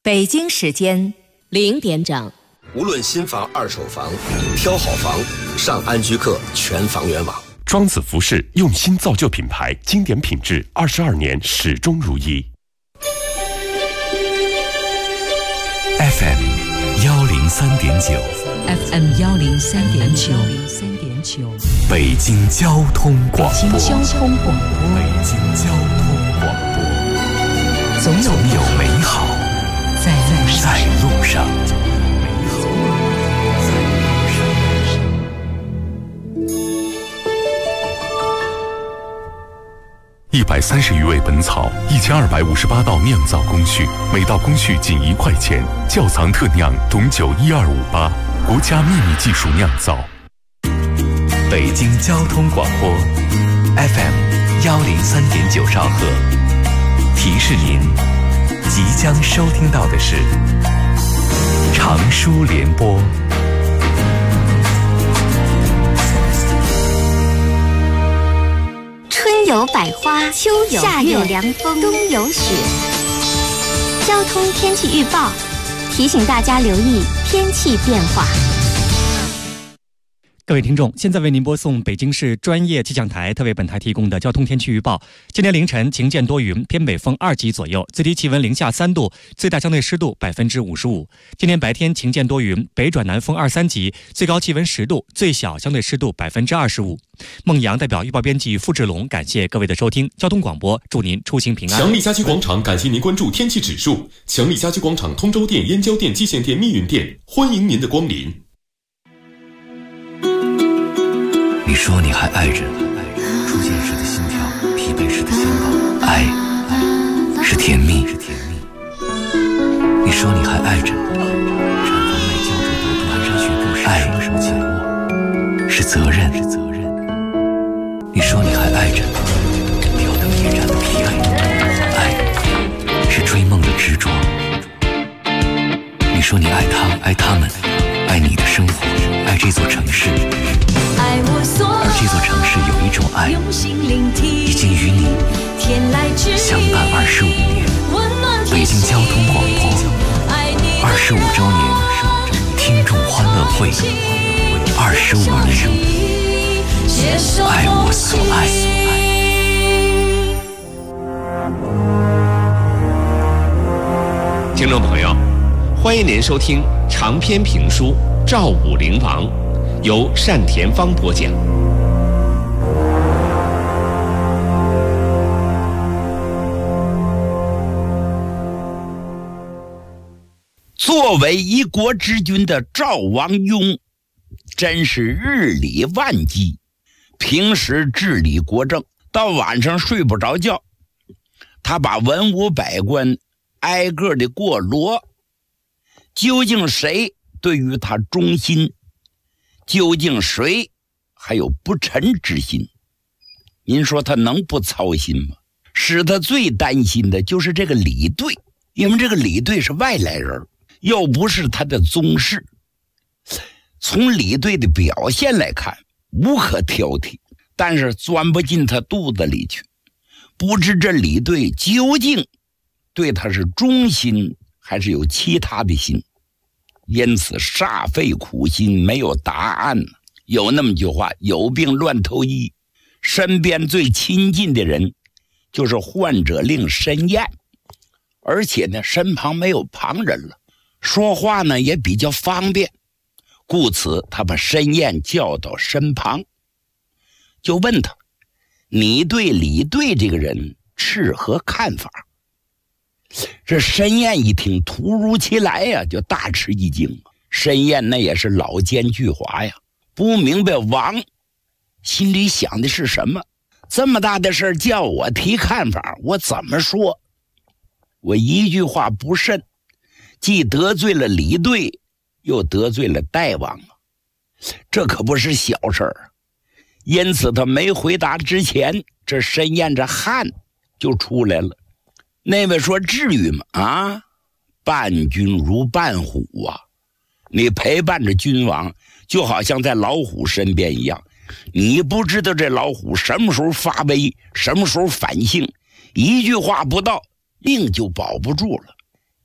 北京时间0点整。 无论新房、二手房，挑好房，上安居客全房源网。 庄子服饰用心造就品牌，经典品质，22年始终如一。 FM 103.9 FM 103.9 北京交通广播。 北京交通广播。 北京交通广播。总有美好在路上。130余味本草，1258道酿造工序，每道工序仅1块钱。窖藏特酿董酒12588，国家秘密技术酿造。北京交通广播 FM 103.9兆赫，提示您即将收听到的是长舒联播。 春有百花，秋有夏有凉风，冬有雪。交通天气预报提醒大家留意天气变化。 各位听众，现在为您播送北京市专业气象台特为本台提供的交通天气预报。今天凌晨晴间多云，偏北风2级左右，最低气温零下3度，最大相对湿度55%。今天白天晴间多云，北转南风2、3级，最高气温10度，最小相对湿度25%。孟阳代表预报编辑付志龙，感谢各位的收听。交通广播祝您出行平安。 强力家居广场感谢您关注天气指数。强力家居广场通州店、燕郊店、蓟县店、密云店，欢迎您的光临。 你说你还爱着，出现时的心跳，疲惫时的心跳，爱是甜蜜。你说你还爱着，产房内胶质毒斑山学步时，爱是责任。你说你还爱着，吊灯夜战的疲惫，爱是追梦的执着。你说你爱他，爱他们，爱你的生活，爱这座城市。而这座城市有一种爱，已经与你相伴25年。北京交通广播25周年听众欢乐会，25年，爱我所爱。 听众朋友，欢迎您收听长篇评书《赵武灵王》，由单田芳播讲。 作为一国之君的赵王雍，真是日理万机，平时治理国政，到晚上睡不着觉，他把文武百官挨个的过罗，究竟谁对于他忠心，究竟谁还有不臣之心？您说他能不操心吗？使他最担心的就是这个李队，因为这个李队是外来人，又不是他的宗室。从李队的表现来看，无可挑剔，但是钻不进他肚子里去。不知这李队究竟对他是忠心，还是有其他的心？因此煞费苦心，没有答案。有那么句话，有病乱投医。身边最亲近的人就是患者令申彦，而且呢，身旁没有旁人了，说话呢也比较方便，故此他把申彦叫到身旁，就问他：你对李队这个人持何看法？这申彦一听，突如其来呀，就大吃一惊。申彦那也是老奸巨猾呀，不明白王心里想的是什么。这么大的事叫我提看法，我怎么说？我一句话不慎，既得罪了李队，又得罪了大王啊，这可不是小事儿。因此他没回答之前，这申彦这汗就出来了。那位说至于吗？啊，伴君如伴虎啊，你陪伴着君王，就好像在老虎身边一样。你不知道这老虎什么时候发威，什么时候反性，一句话不到，命就保不住了。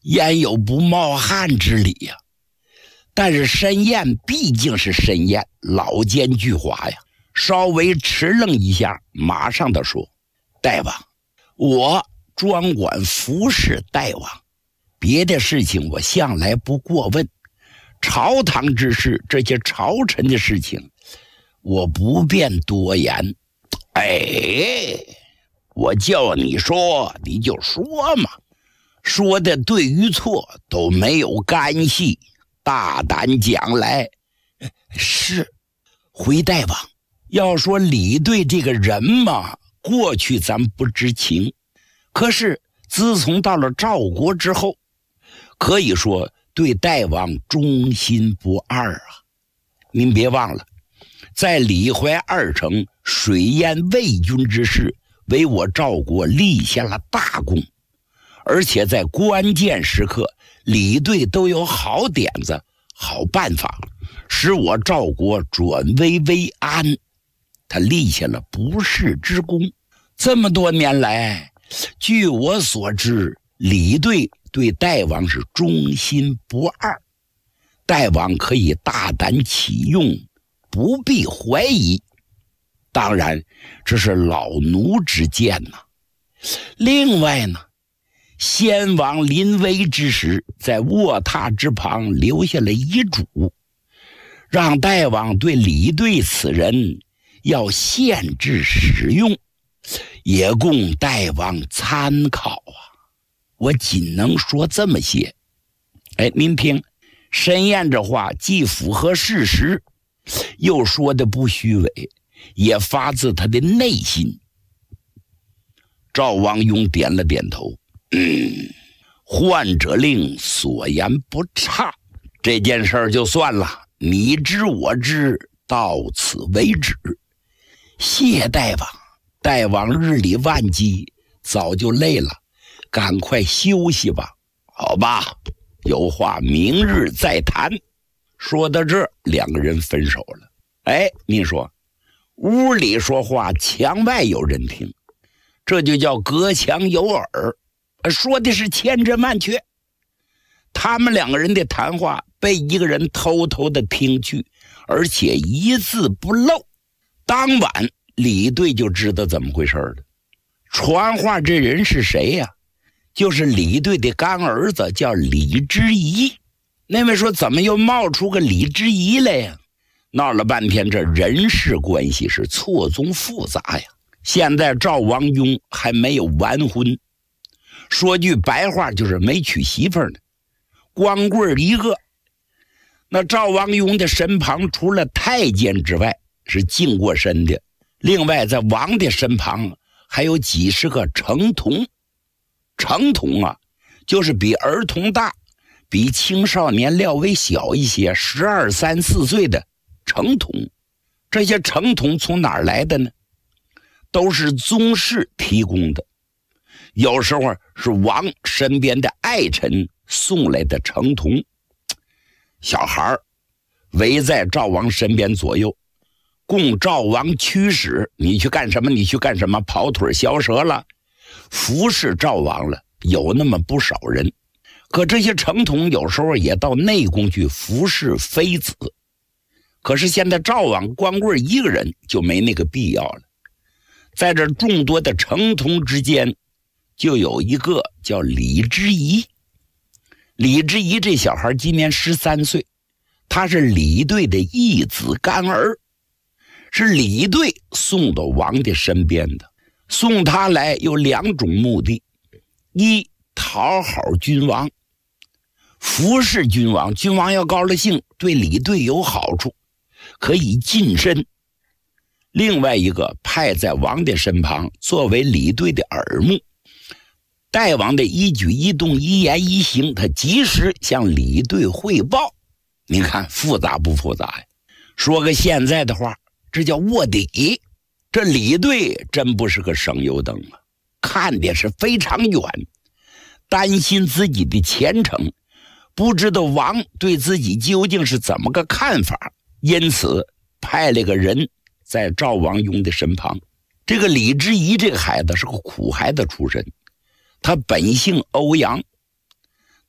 焉有不冒汗之理呀？但是申燕毕竟是申燕，老奸巨猾呀，稍微迟愣一下，马上的说：大王，我专管服侍大王，别的事情我向来不过问，朝堂之事，这些朝臣的事情，我不便多言。哎，我叫你说你就说嘛，说的对与错都没有干系，大胆讲来。是，回大王，要说李队这个人嘛，过去咱不知情，可是自从到了赵国之后，可以说对大王忠心不二啊。您别忘了，在李淮2城水淹魏军之事，为我赵国立下了大功，而且在关键时刻，李队都有好点子、好办法，使我赵国转危为安，他立下了不世之功。这么多年来，据我所知，李队对大王是忠心不二，大王可以大胆启用，不必怀疑。当然，这是老奴之见呐。另外呢，先王临危之时，在卧榻之旁留下了遗嘱，让大王对李队此人要限制使用，也供大王参考啊。我仅能说这么些。哎，您听，申燕这话既符合事实，又说的不虚伪，也发自他的内心。赵王庸点了点头，患者令所言不差，这件事儿就算了，你知我知，到此为止。谢大王，大王日理万机，早就累了，赶快休息吧。好吧，有话明日再谈。说到这儿，两个人分手了。哎，你说，屋里说话，墙外有人听，这就叫隔墙有耳，说的是千真万确。他们两个人的谈话被一个人偷偷的听去，而且一字不漏。当晚李队就知道怎么回事了。传话这人是谁呀？就是李队的干儿子，叫李之仪。那位说，怎么又冒出个李之仪来呀？闹了半天，这人事关系是错综复杂呀。现在赵王庸还没有完婚，说句白话就是没娶媳妇呢，光棍一个。那赵王庸的身旁除了太监之外是净过身的，另外在王的身旁还有几十个成童。成童啊，就是比儿童大，比青少年略微小一些，12、13、14岁的成童。这些成童从哪儿来的呢？都是宗室提供的，有时候是王身边的爱臣送来的成童。小孩围在赵王身边左右，供赵王驱使，你去干什么，你去干什么，跑腿消舌了，服侍赵王了，有那么不少人。可这些成童有时候也到内宫去服侍妃子，可是现在赵王光棍一个人就没那个必要了。在这众多的成童之间，就有一个叫李之仪。李之仪这小孩今年13岁，他是李队的义子干儿，是李队送到王的身边的。送他来有2种目的：一，讨好君王，服侍君王，君王要高了兴，对李队有好处，可以近身；另外一个，派在王的身旁，作为李队的耳目，大王的一举一动、一言一行，他及时向李队汇报。你看复杂不复杂呀？说个现在的话，这叫卧底。这李队真不是个省油灯啊，看的是非常远，担心自己的前程，不知道王对自己究竟是怎么个看法，因此派了个人在赵王庸的身旁。这个李之仪这个孩子是个苦孩子出身，他本姓欧阳，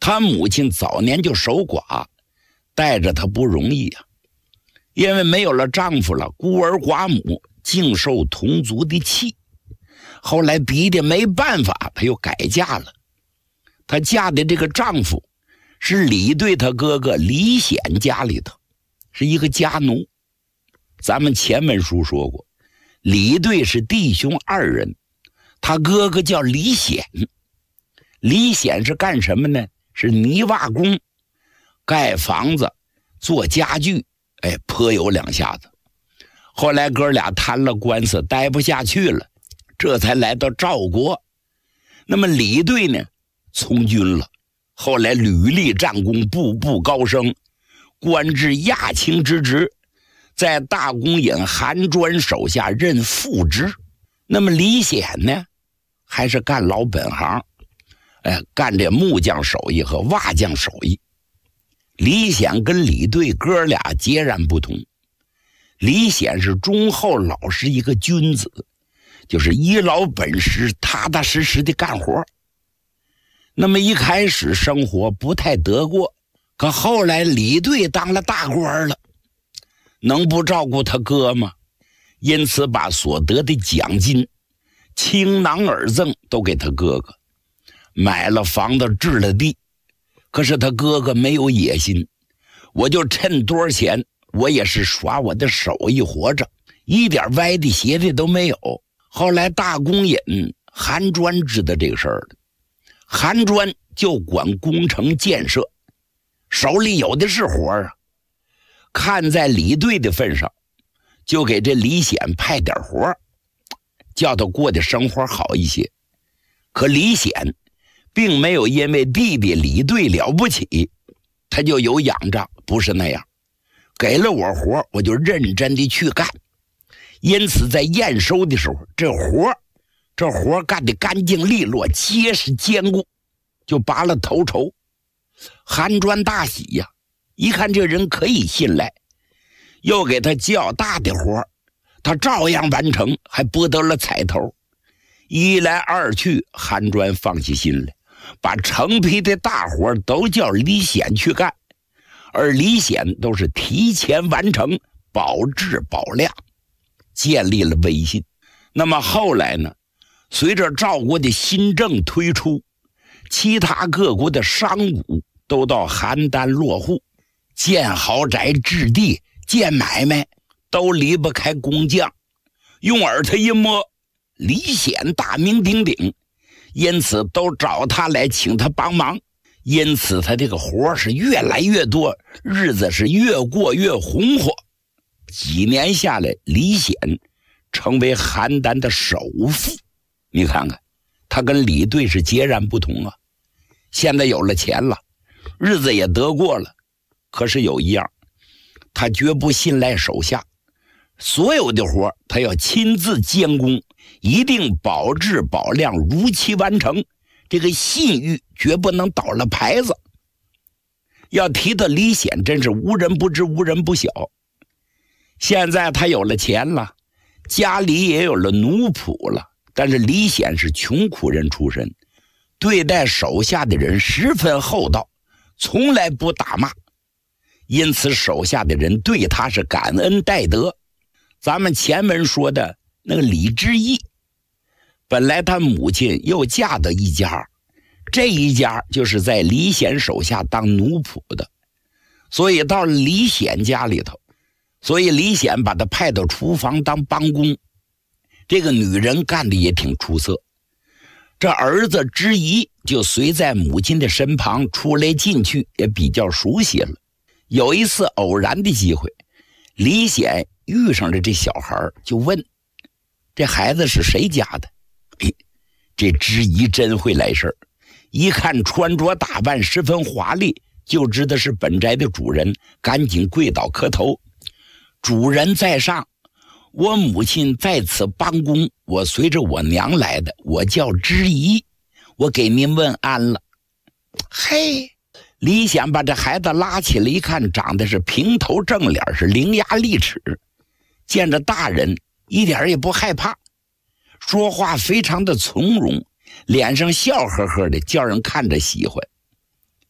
他母亲早年就守寡，带着他不容易啊。因为没有了丈夫了，孤儿寡母，竟受同族的气。后来逼得没办法，她又改嫁了。她嫁的这个丈夫是李队他哥哥李显家里头，是一个家奴。咱们前文书说过，李队是弟兄二人，他哥哥叫李显。李显是干什么呢？是泥瓦工，盖房子，做家具，颇有两下子。后来哥俩谈了官司，待不下去了，这才来到赵国。那么李队呢，从军了，后来屡立战功，步步高升，官至亚卿之职，在大公尹韩专手下任副职。那么李显呢，还是干老本行，干这木匠手艺和瓦匠手艺。李显跟李队哥俩截然不同。李显是忠厚老实一个君子，就是依老本实，踏踏实实的干活。那么一开始生活不太得过，可后来李队当了大官了，能不照顾他哥吗？因此把所得的奖金倾囊而赠都给他哥哥，买了房子，置了地。可是他哥哥没有野心，我就趁多少钱，我也是耍我的手艺活着，一点歪的邪的都没有。后来大公尹韩专知道这个事儿了，韩专就管工程建设，手里有的是活啊。看在李队的份上，就给这李显派点活，叫他过的生活好一些。可李显并没有因为弟弟李队了不起，他就有仰仗，不是那样。给了我活，我就认真的去干。因此在验收的时候，这活干得干净利落，结实坚固，就拔了头筹。韩专大喜呀，一看这人可以信赖，又给他较大的活，他照样完成，还博得了彩头。一来二去，韩专放起心来，把成批的大活都叫李显去干，而李显都是提前完成，保质保量，建立了威信。那么后来呢，随着赵国的新政推出，其他各国的商贾都到邯郸落户，建豪宅、置地、建买卖，都离不开工匠。用耳朵一摸，李显大名鼎鼎，因此都找他来请他帮忙。因此他这个活是越来越多，日子是越过越红火。几年下来，李显成为邯郸的首富。你看看，他跟李队是截然不同啊。现在有了钱了，日子也得过了，可是有一样，他绝不信赖手下，所有的活他要亲自监工，一定保质保量，如期完成。这个信誉绝不能倒了牌子。要提到李显，真是无人不知，无人不晓。现在他有了钱了，家里也有了奴仆了，但是李显是穷苦人出身，对待手下的人十分厚道，从来不打骂，因此手下的人对他是感恩戴德。咱们前文说的那个李之义，本来他母亲又嫁到一家，这一家就是在李显手下当奴仆的，所以到了李显家里头，所以李显把他派到厨房当帮工。这个女人干的也挺出色，这儿子之一就随在母亲的身旁，出来进去也比较熟悉了。有一次偶然的机会，李显遇上了这小孩，就问这孩子是谁家的。这之一真会来事儿，一看穿着打扮十分华丽，就知道是本宅的主人，赶紧跪倒磕头。主人在上，我母亲在此帮工，我随着我娘来的，我叫之一，我给您问安了。嘿，李显把这孩子拉起来一看，长得是平头正脸，是伶牙俐齿，见着大人一点也不害怕，说话非常的从容，脸上笑呵呵的，叫人看着喜欢。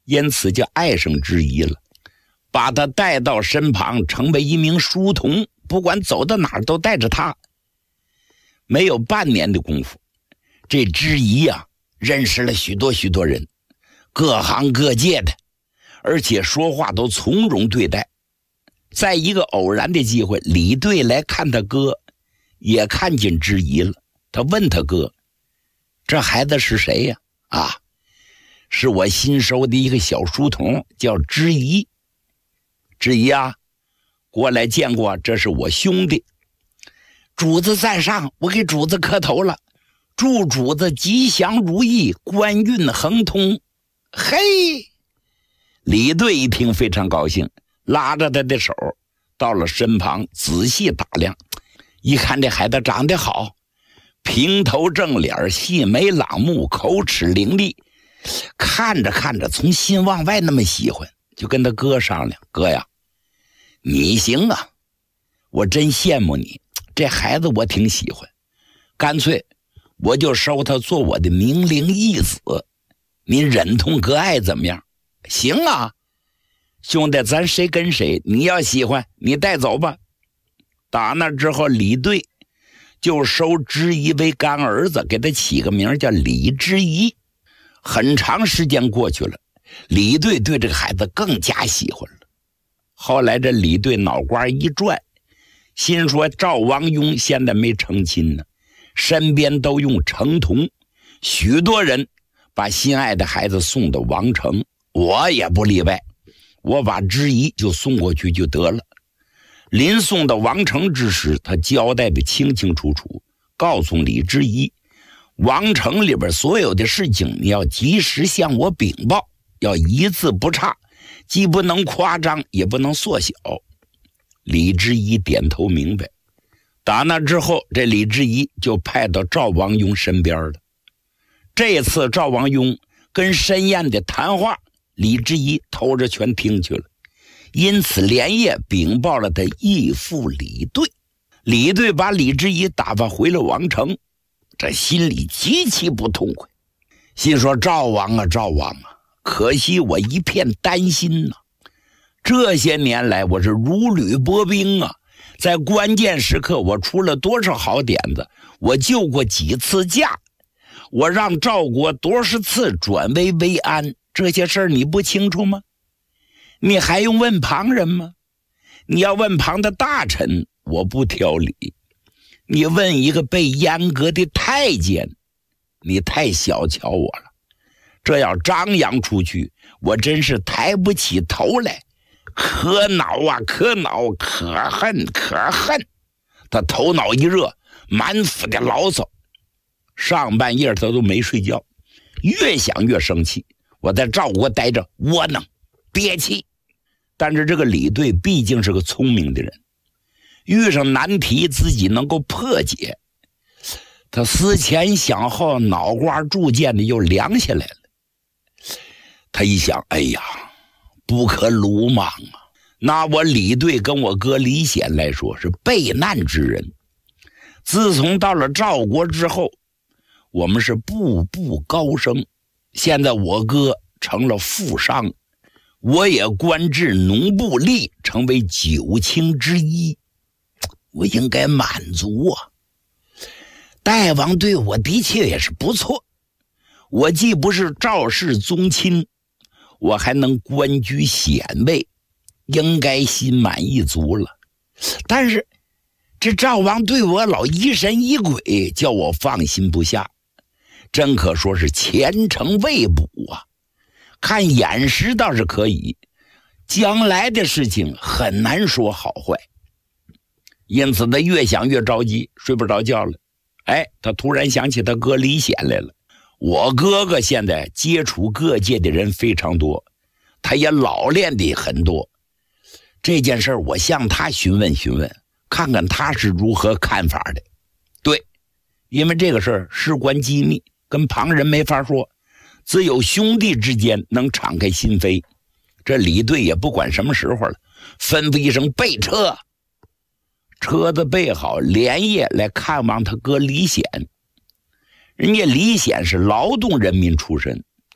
因此就爱上之一了，把他带到身旁，成为一名书童，不管走到哪儿都带着他。没有半年的功夫，这之一啊认识了许多人，各行各界的，而且说话都从容对待。在一个偶然的机会，李队来看他哥，也看见之一了。他问他哥：“这孩子是谁呀？”“啊，是我新收的一个小书童，叫之一。”“之一啊，过来见过，这是我兄弟。”“主子在上，我给主子磕头了，祝主子吉祥如意，官运亨通。”“嘿！”李队一听非常高兴，拉着他的手到了身旁，仔细打量，一看这孩子长得好，平头正脸，细眉朗目，口齿伶俐，看着看着从心往外那么喜欢，就跟他哥商量：“哥呀，你行啊，我真羡慕你，这孩子我挺喜欢，干脆我就收他做我的明灵义子，你忍痛割爱怎么样？”“行啊，兄弟，咱谁跟谁，你要喜欢你带走吧。”打那之后，李队就收之一为干儿子，给他起个名叫李之一。很长时间过去了，李队对这个孩子更加喜欢了。后来这李队脑瓜一转，心说赵王庸现在没成亲呢，身边都用成童，许多人把心爱的孩子送到王城，我也不例外，我把之一就送过去就得了。临送到王城之时，他交代的清清楚楚，告诉李之一，王城里边所有的事情你要及时向我禀报，要一字不差，既不能夸张也不能缩小。李之一点头明白。打那之后，这李之一就派到赵王庸身边了。这次赵王庸跟申燕的谈话，李之一偷着全听去了，因此连夜禀报了他义父李队。李队把李之一打发回了王城，这心里极其不痛快，心说：“赵王啊，赵王啊，可惜我一片担心呐！这些年来我是如履薄冰啊，在关键时刻我出了多少好点子，我救过几次驾，我让赵国多少次转危为安，这些事儿你不清楚吗？你还用问旁人吗？你要问旁的大臣，我不挑理；你问一个被阉割的太监，你太小瞧我了。这要张扬出去，我真是抬不起头来，可恼啊，可恼，可恨，可恨。”他头脑一热，满腹的牢骚，上半夜他都没睡觉，越想越生气。我在赵国待着窝囊憋气，但是这个李队毕竟是个聪明的人，遇上难题自己能够破解。他思前想后，脑瓜逐渐的又凉下来了。他一想，哎呀，不可鲁莽啊！拿我李队跟我哥李显来说，是备难之人。自从到了赵国之后，我们是步步高升。现在我哥成了富商，我也官至农部吏，成为9卿之一，我应该满足啊。大王对我的确也是不错，我既不是赵氏宗亲，我还能官居显位，应该心满意足了。但是这赵王对我老疑神疑鬼，叫我放心不下，真可说是前程未卜啊。看眼识倒是可以，将来的事情很难说好坏。因此他越想越着急，睡不着觉了。他突然想起他哥李显来了。我哥哥现在接触各界的人非常多，他也老练的很多。这件事我向他询问询问，看看他是如何看法的。对，因为这个事儿事关机密，跟旁人没法说，只有兄弟之间能敞开心扉。这李队也不管什么时候了，吩咐一声备车。车子备好，连夜来看望他哥李显。人家李显是劳动人民出身，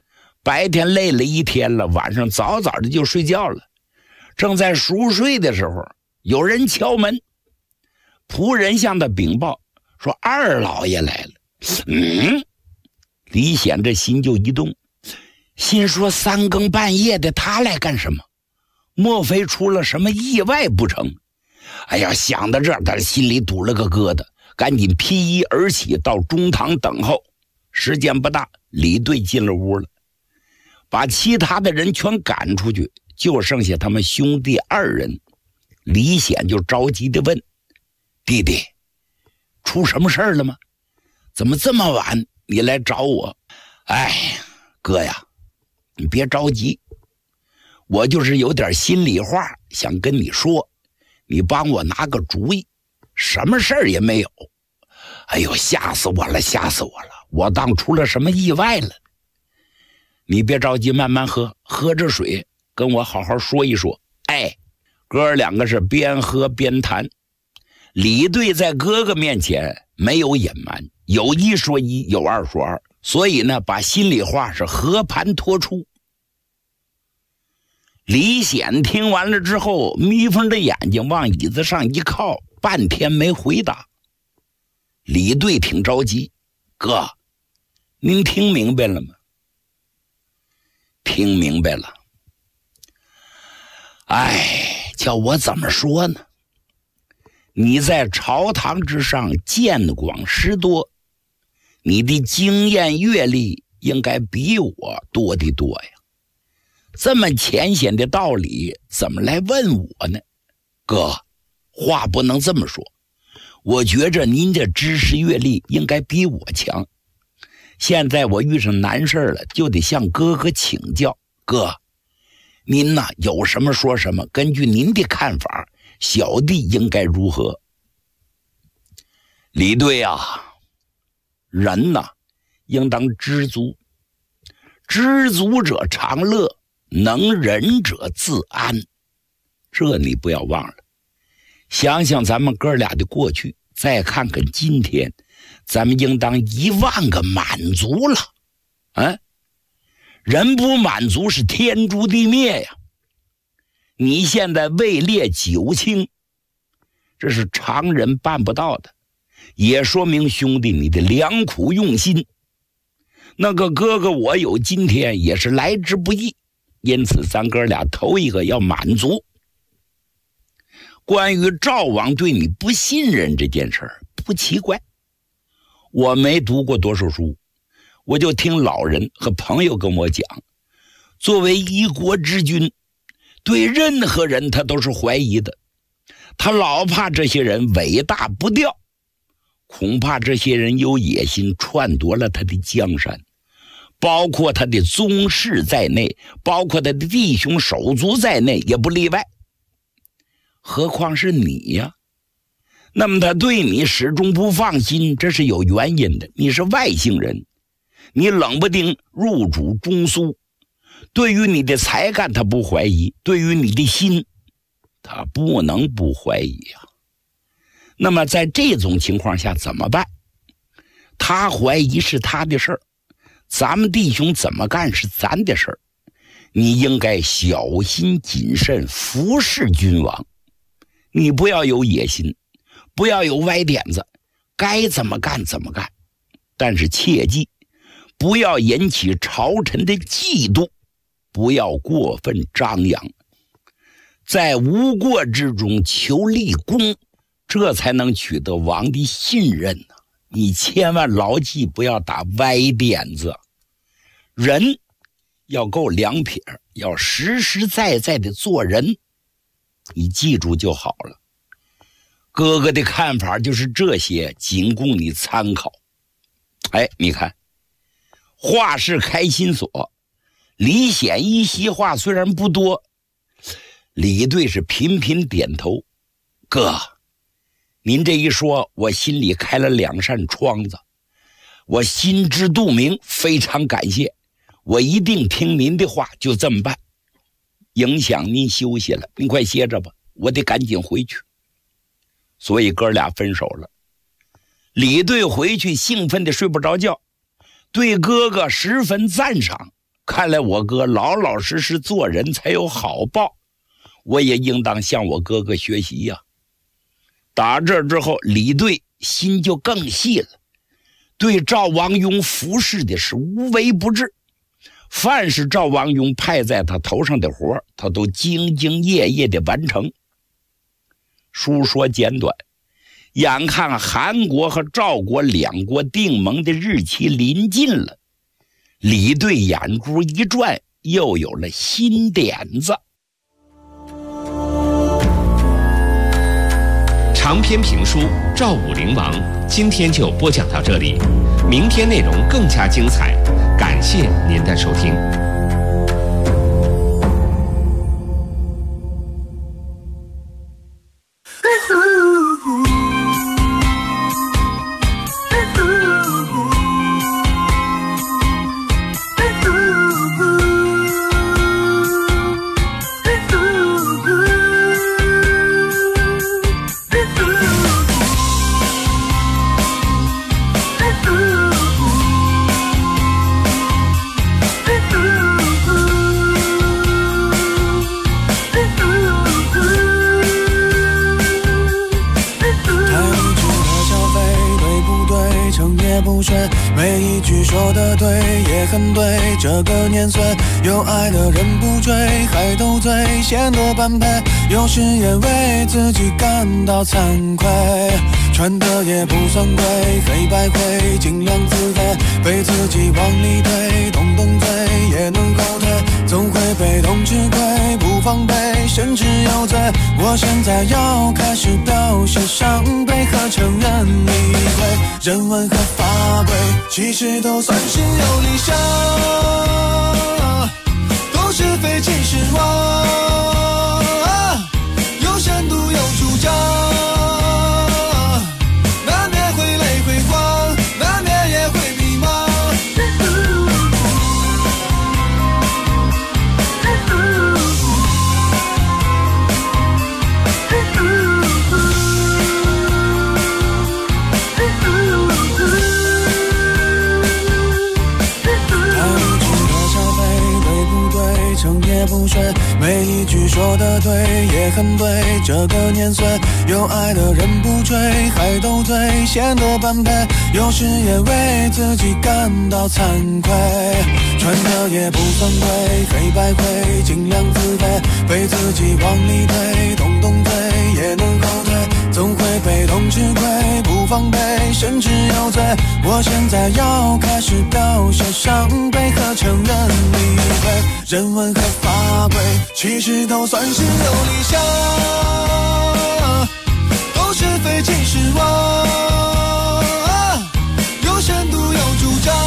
白天累了一天了，晚上早早的就睡觉了。正在熟睡的时候，有人敲门，仆人向他禀报说二老爷来了。李显这心就一动，心说三更半夜的他来干什么？莫非出了什么意外不成？哎呀，想到这儿，他心里堵了个疙瘩，赶紧披衣而起，到中堂等候。时间不大，李队进了屋了，把其他的人全赶出去，就剩下他们兄弟二人。李显就着急地问：弟弟，出什么事儿了吗？怎么这么晚你来找我？哎，哥呀，你别着急，我就是有点心里话想跟你说，你帮我拿个主意。什么事儿也没有。哎呦，吓死我了，吓死我了，我当出了什么意外了。你别着急，慢慢喝，喝着水跟我好好说一说。哎，哥两个是边喝边谈。李队在哥哥面前没有隐瞒，有一说一，有二说二，所以呢，把心里话是和盘托出。李显听完了之后，眯缝着眼睛往椅子上一靠，半天没回答。李队挺着急：哥，您听明白了吗？听明白了。哎，叫我怎么说呢？你在朝堂之上见广识多，你的经验阅历应该比我多得多呀。这么浅显的道理怎么来问我呢？哥，话不能这么说，我觉着您的知识阅历应该比我强。现在我遇上难事了，就得向哥哥请教。哥，您呢有什么说什么，根据您的看法，小弟应该如何？李队啊，人呐应当知足，知足者常乐，能忍者自安，这你不要忘了。想想咱们哥俩的过去，再看看今天，咱们应当10000个满足了。人不满足是天诛地灭呀。你现在位列9卿，这是常人办不到的，也说明兄弟你的良苦用心。那个哥哥我有今天也是来之不易，因此咱哥俩头一个要满足。关于赵王对你不信任这件事儿不奇怪，我没读过多少书，我就听老人和朋友跟我讲，作为一国之君，对任何人他都是怀疑的，他老怕这些人伟大不掉，恐怕这些人有野心篡夺了他的江山，包括他的宗室在内，包括他的弟兄手足在内也不例外。何况是你呀？那么他对你始终不放心，这是有原因的。你是外姓人，你冷不丁入主中苏，对于你的才干他不怀疑，对于你的心他不能不怀疑呀。那么在这种情况下怎么办？他怀疑是他的事儿，咱们弟兄怎么干是咱的事儿。你应该小心谨慎，服侍君王。你不要有野心，不要有歪点子，该怎么干怎么干。但是切记，不要引起朝臣的嫉妒，不要过分张扬，在无过之中求立功，这才能取得王的信任呢。你千万牢记，不要打歪点子。人要够两撇，要实实在在的做人，你记住就好了。哥哥的看法就是这些，仅供你参考。哎，你看，话是开心锁，李显一席话虽然不多，李队是频频点头。哥，您这一说，我心里开了2扇窗子，我心知肚明，非常感谢，我一定听您的话，就这么办。影响您休息了，您快歇着吧，我得赶紧回去。所以哥俩分手了。李队回去兴奋的睡不着觉，对哥哥十分赞赏， 看来我哥老老实实做人才有好报，我也应当向我哥哥学习呀。打这之后，李队心就更细了，对赵王庸服侍的是无微不至，凡是赵王庸派在他头上的活，他都兢兢业业地完成。书说简短，眼看韩国和赵国两国订盟的日期临近了，李队眼珠一转，又有了新点子。 长篇评书《赵武灵王》今天就播讲到这里，明天内容更加精彩，感谢您的收听。 每一句说得对也很对，这个年岁有爱的人不追，还斗嘴显得般配，有时也为自己感到惭愧，穿的也不算贵，黑白灰尽量自卑，被自己往里推，动动嘴也能后退，总会被动吃亏，不防备甚至有罪。我现在要开始表示伤悲和承认理亏，人文和法规其实都算是有理想，都是非其实妄，有深度有主张，难免会累会慌，难免也会迷茫。不睡，每一句说得对也很对，这个年岁有爱的人不追，还斗嘴显得般配，有时也为自己感到惭愧，穿的也不算贵，黑白灰尽量自卑，被自己往里推，动动嘴也能后退，总会被动吃亏，不防备甚至有罪。我现在要开始表示伤悲和承认理亏，人文和法规其实都算是有理想，都是非其实妄，有深度有主张，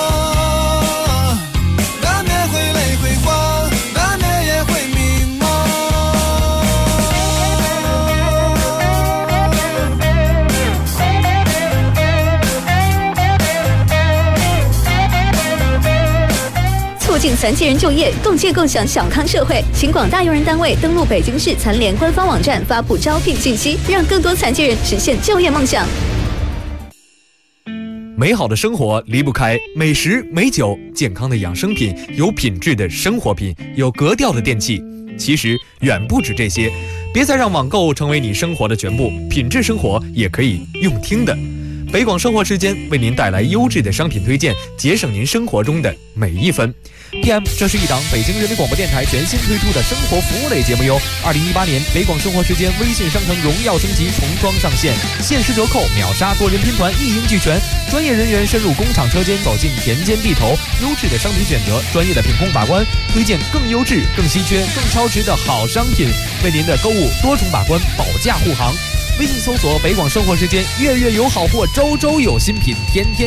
难免会累会慌，难免也会迷茫。 促进残疾人就业，共建共享小康社会，请广大用人单位登录北京市残联官方网站发布招聘信息，让更多残疾人实现就业梦想。 美好的生活离不开美食美酒，健康的养生品，有品质的生活品，有格调的电器。其实远不止这些，别再让网购成为你生活的全部，品质生活也可以用听的。北广生活时间为您带来优质的商品推荐，节省您生活中的每一分。PM， 这是一档北京人民广播电台全新推出的生活服务类节目哟。2018年北广生活时间微信商城荣耀升级，重装上线，限时折扣，秒杀多人拼团，一应俱全。专业人员深入工厂车间，走进田间地头，优质的商品选择，专业的品控把关，推荐更优质、更稀缺、更超值的好商品，为您的购物多重把关，保驾护航。微信搜索北广生活时间，月月有好货，周周有新品，天天